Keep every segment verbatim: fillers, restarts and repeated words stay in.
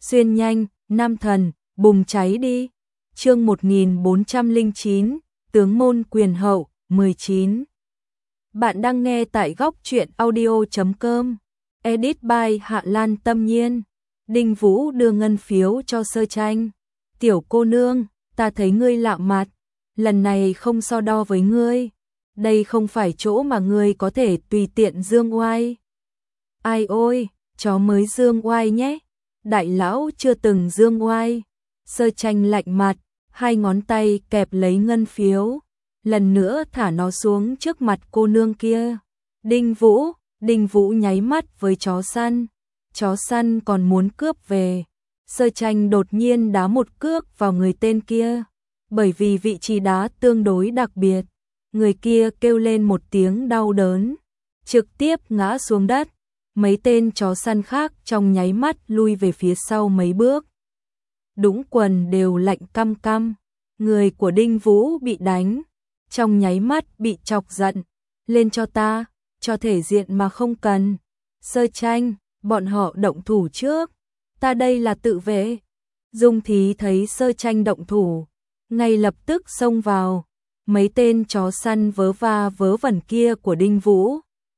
xuyên nhanh, nam thần, bùng cháy đi. Chương một nghìn bốn trăm lẻ chín, tướng môn quyền hậu, mười chín. Bạn đang nghe tại góc truyện audio chấm com. Edit by Hạ Lan Tâm Nhiên. Đinh Vũ đưa ngân phiếu cho Sơ Tranh. Tiểu cô nương, ta thấy ngươi lạ mặt, lần này không so đo với ngươi. Đây không phải chỗ mà ngươi có thể tùy tiện dương oai. Ai ôi, chó mới dương oai nhé. Đại lão chưa từng dương oai. Sơ Tranh lạnh mặt, hai ngón tay kẹp lấy ngân phiếu, lần nữa thả nó xuống trước mặt cô nương kia. Đinh Vũ, Đinh Vũ nháy mắt với chó săn. Chó săn còn muốn cướp về. Sơ Tranh đột nhiên đá một cước vào người tên kia, bởi vì vị trí đá tương đối đặc biệt. Người kia kêu lên một tiếng đau đớn, trực tiếp ngã xuống đất. Mấy tên chó săn khác trong nháy mắt lui về phía sau mấy bước. Đũng quần đều lạnh căm căm. Người của Đinh Vũ bị đánh, trong nháy mắt bị chọc giận. Lên cho ta, cho thể diện mà không cần. Sơ Tranh, bọn họ động thủ trước, ta đây là tự vệ. Dung Thí thấy Sơ Tranh động thủ, ngay lập tức xông vào. Mấy tên chó săn vớ va vớ vẩn kia của Đinh Vũ,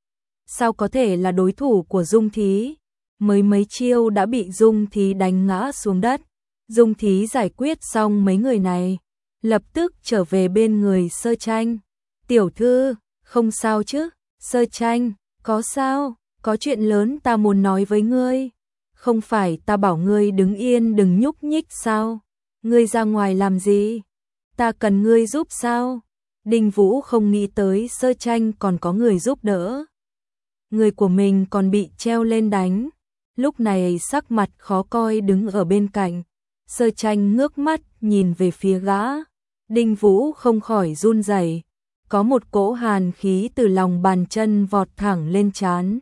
sao có thể là đối thủ của Dung Thí? Mới mấy chiêu đã bị Dung Thí đánh ngã xuống đất. Dung Thí giải quyết xong mấy người này, lập tức trở về bên người Sơ Tranh. Tiểu thư, không sao chứ? Sơ Tranh, có sao? Có chuyện lớn ta muốn nói với ngươi. Không phải ta bảo ngươi đứng yên đừng nhúc nhích sao? Ngươi ra ngoài làm gì? Ta cần ngươi giúp sao? Đinh Vũ không nghĩ tới Sơ Tranh còn có người giúp đỡ. Người của mình còn bị treo lên đánh. Lúc này sắc mặt khó coi đứng ở bên cạnh. Sơ Tranh ngước mắt nhìn về phía gã. Đinh Vũ không khỏi run rẩy, có một cỗ hàn khí từ lòng bàn chân vọt thẳng lên trán.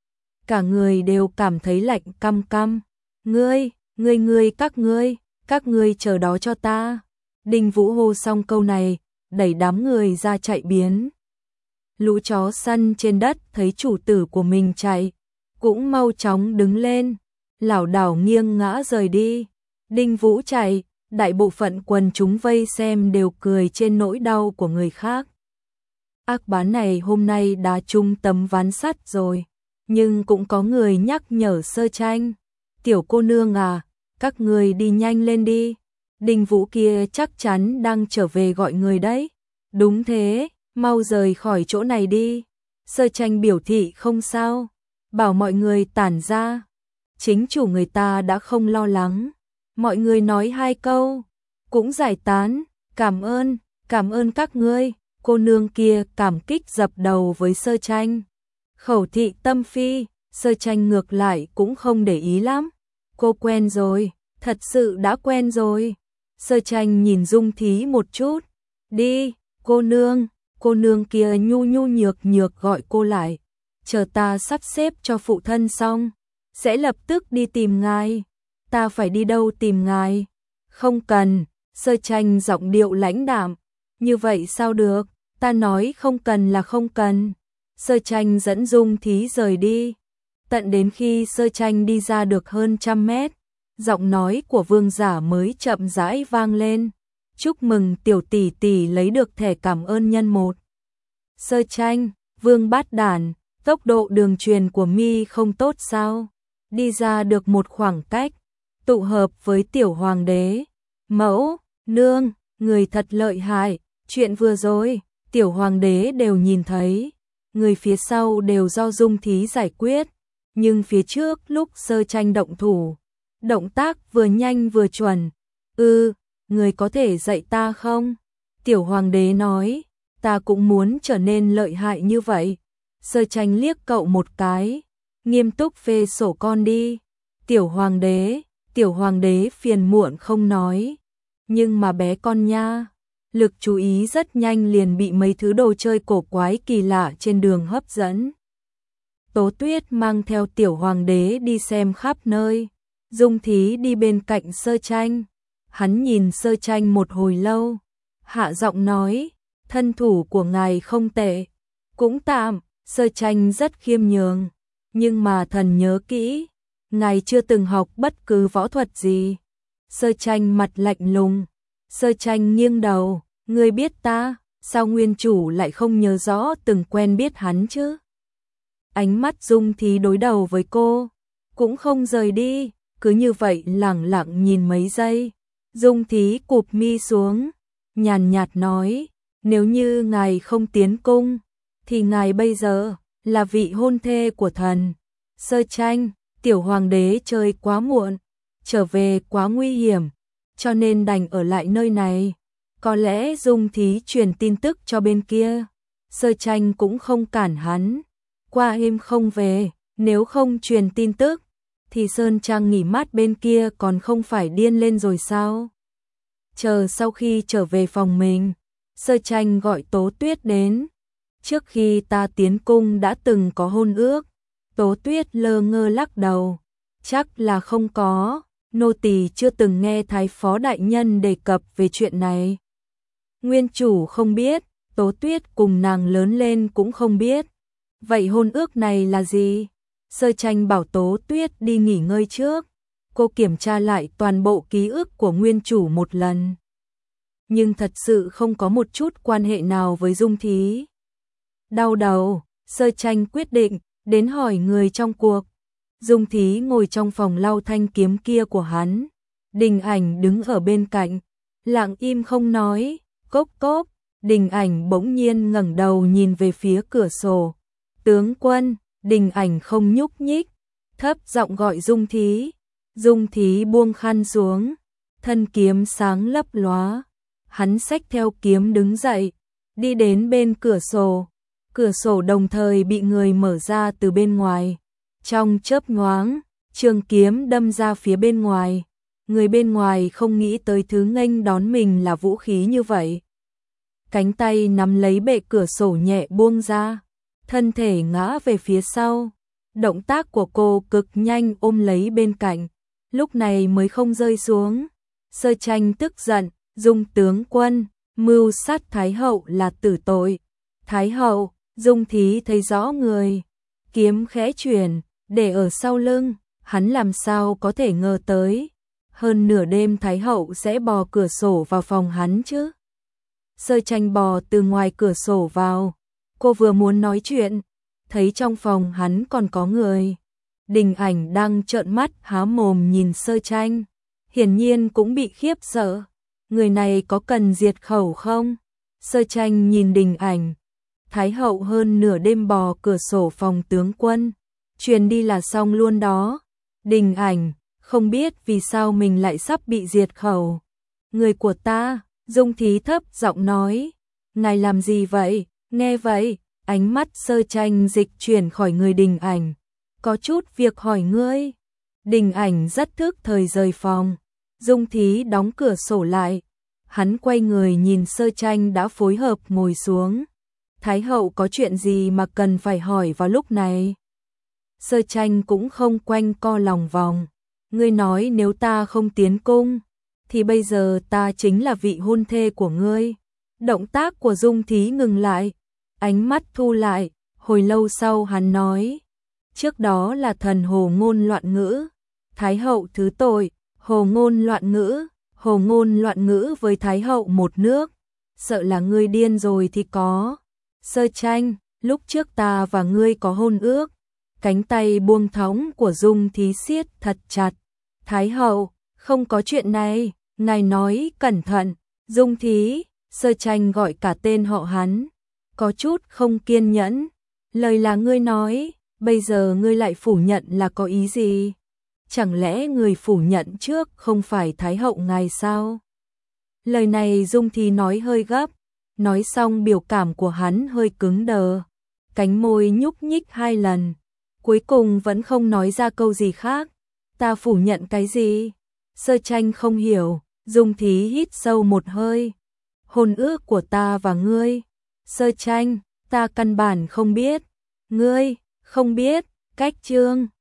Cả người đều cảm thấy lạnh căm căm. Ngươi, ngươi ngươi các ngươi, các ngươi chờ đó cho ta. Đinh Vũ hô xong câu này, đẩy đám người ra chạy biến. Lũ chó săn trên đất thấy chủ tử của mình chạy, cũng mau chóng đứng lên, lảo đảo nghiêng ngã rời đi. Đinh Vũ chạy, đại bộ phận quần chúng vây xem đều cười trên nỗi đau của người khác. Ác bán này hôm nay đá trúng tấm ván sắt rồi, nhưng cũng có người nhắc nhở Sơ Tranh. Tiểu cô nương à, các người đi nhanh lên đi. Đinh Vũ kia chắc chắn đang trở về gọi người đấy. Đúng thế, mau rời khỏi chỗ này đi. Sơ Tranh biểu thị không sao, bảo mọi người tản ra. Chính chủ người ta đã không lo lắng. Mọi người nói hai câu, cũng giải tán. Cảm ơn, cảm ơn các ngươi. Cô nương kia cảm kích dập đầu với Sơ Tranh. Khẩu thị tâm phi, Sơ Tranh ngược lại cũng không để ý lắm. Cô quen rồi, thật sự đã quen rồi. Sơ Tranh nhìn Dung Thí một chút. Đi, cô nương. Cô nương kia nhu nhu nhược nhược gọi cô lại. Chờ ta sắp xếp cho phụ thân xong, sẽ lập tức đi tìm ngài. Ta phải đi đâu tìm ngài? Không cần. Sơ Tranh giọng điệu lãnh đạm. Như vậy sao được? Ta nói không cần là không cần. Sơ Tranh dẫn Dung Thí rời đi. Tận đến khi Sơ Tranh đi ra được hơn trăm mét, giọng nói của vương giả mới chậm rãi vang lên. Chúc mừng tiểu tỷ tỷ lấy được thẻ cảm ơn nhân một. Sơ Tranh, vương bát đản, tốc độ đường truyền của mi không tốt sao? Đi ra được một khoảng cách, tụ hợp với tiểu hoàng đế. Mẫu, nương, người thật lợi hại. Chuyện vừa rồi, tiểu hoàng đế đều nhìn thấy. Người phía sau đều do Dung Thí giải quyết. Nhưng phía trước lúc Sơ Tranh động thủ, động tác vừa nhanh vừa chuẩn. Ừ, người có thể dạy ta không? Tiểu hoàng đế nói, ta cũng muốn trở nên lợi hại như vậy. Sơ Tranh liếc cậu một cái, nghiêm túc phê sổ con đi. Tiểu hoàng đế, tiểu hoàng đế phiền muộn không nói. Nhưng mà bé con nha, lực chú ý rất nhanh liền bị mấy thứ đồ chơi cổ quái kỳ lạ trên đường hấp dẫn. Tố Tuyết mang theo tiểu hoàng đế đi xem khắp nơi. Dung Thí đi bên cạnh Sơ Tranh. Hắn nhìn Sơ Tranh một hồi lâu, hạ giọng nói, thân thủ của ngài không tệ. Cũng tạm. Sơ Tranh rất khiêm nhường, nhưng mà thần nhớ kỹ, ngài chưa từng học bất cứ võ thuật gì. Sơ Tranh mặt lạnh lùng. Sơ Tranh nghiêng đầu, ngươi biết ta, sao nguyên chủ lại không nhớ rõ từng quen biết hắn chứ? Ánh mắt Dung Thí đối đầu với cô, cũng không rời đi, cứ như vậy lẳng lặng nhìn mấy giây. Dung Thí cụp mi xuống, nhàn nhạt nói, nếu như ngài không tiến cung, thì ngài bây giờ là vị hôn thê của thần. Sơ Tranh, tiểu hoàng đế chơi quá muộn, trở về quá nguy hiểm, cho nên đành ở lại nơi này. Có lẽ Dung Thí truyền tin tức cho bên kia. Sơ Tranh cũng không cản hắn. Qua êm không về, nếu không truyền tin tức, thì Sơn Trang nghỉ mát bên kia còn không phải điên lên rồi sao? Chờ sau khi trở về phòng mình, Sơ Tranh gọi Tố Tuyết đến. Trước khi ta tiến cung đã từng có hôn ước. Tố Tuyết lơ ngơ lắc đầu. Chắc là không có, nô tỳ chưa từng nghe Thái Phó Đại Nhân đề cập về chuyện này. Nguyên chủ không biết, Tố Tuyết cùng nàng lớn lên cũng không biết. Vậy hôn ước này là gì? Sơ Tranh bảo Tố Tuyết đi nghỉ ngơi trước. Cô kiểm tra lại toàn bộ ký ức của nguyên chủ một lần. Nhưng thật sự không có một chút quan hệ nào với Dung Thí. Đau đầu, Sơ Tranh quyết định đến hỏi người trong cuộc. Dung Thí ngồi trong phòng lau thanh kiếm kia của hắn. Đình Ảnh đứng ở bên cạnh, lặng im không nói. Cốc cốc, Đình Ảnh bỗng nhiên ngẩng đầu nhìn về phía cửa sổ. Tướng quân, Đình Ảnh không nhúc nhích, thấp giọng gọi Dung Thí. Dung Thí buông khăn xuống, thân kiếm sáng lấp lóa. Hắn xách theo kiếm đứng dậy, đi đến bên cửa sổ. Cửa sổ đồng thời bị người mở ra từ bên ngoài. Trong chớp nhoáng, trường kiếm đâm ra phía bên ngoài. Người bên ngoài không nghĩ tới thứ nghênh đón mình là vũ khí như vậy. Cánh tay nắm lấy bệ cửa sổ nhẹ buông ra, thân thể ngã về phía sau. Động tác của cô cực nhanh ôm lấy bên cạnh, lúc này mới không rơi xuống. Sơ Tranh tức giận, Dung tướng quân, mưu sát Thái hậu là tử tội. Thái hậu, Dung Thí thấy rõ người, kiếm khẽ chuyển, để ở sau lưng, hắn làm sao có thể ngờ tới. Hơn nửa đêm Thái hậu sẽ bò cửa sổ vào phòng hắn chứ. Sơ Tranh bò từ ngoài cửa sổ vào, cô vừa muốn nói chuyện, thấy trong phòng hắn còn có người. Đình Ảnh đang trợn mắt há mồm nhìn Sơ Tranh, hiển nhiên cũng bị khiếp sợ. Người này có cần diệt khẩu không? Sơ Tranh nhìn Đình Ảnh. Thái hậu hơn nửa đêm bò cửa sổ phòng tướng quân, truyền đi là xong luôn đó. Đình Ảnh, không biết vì sao mình lại sắp bị diệt khẩu. Người của ta, Dung Thí thấp giọng nói. Ngài làm gì vậy? Nghe vậy, ánh mắt Sơ Tranh dịch chuyển khỏi người Đình Ảnh. Có chút việc hỏi ngươi. Đình Ảnh rất thức thời rời phòng. Dung Thí đóng cửa sổ lại. Hắn quay người nhìn Sơ Tranh đã phối hợp ngồi xuống. Thái hậu có chuyện gì mà cần phải hỏi vào lúc này? Sơ Tranh cũng không quanh co lòng vòng. Ngươi nói nếu ta không tiến cung, thì bây giờ ta chính là vị hôn thê của ngươi. Động tác của Dung Thí ngừng lại, ánh mắt thu lại, hồi lâu sau hắn nói. Trước đó là thần hồ ngôn loạn ngữ. Thái hậu thứ tội, hồ ngôn loạn ngữ, hồ ngôn loạn ngữ với Thái hậu một nước. Sợ là ngươi điên rồi thì có. Sơ Tranh, lúc trước ta và ngươi có hôn ước. Cánh tay buông thõng của Dung Thí siết thật chặt. Thái hậu, không có chuyện này, ngài nói cẩn thận. Dung Thí, Sơ Tranh gọi cả tên họ hắn, có chút không kiên nhẫn. Lời là ngươi nói, bây giờ ngươi lại phủ nhận là có ý gì? Chẳng lẽ người phủ nhận trước không phải Thái hậu ngài sao? Lời này Dung Thí nói hơi gấp, nói xong biểu cảm của hắn hơi cứng đờ, cánh môi nhúc nhích hai lần, cuối cùng vẫn không nói ra câu gì khác. Ta phủ nhận cái gì? Sơ Tranh không hiểu. Dung Thí hít sâu một hơi. Hôn ước của ta và ngươi. Sơ Tranh, ta căn bản không biết. Ngươi, không biết. Cách chương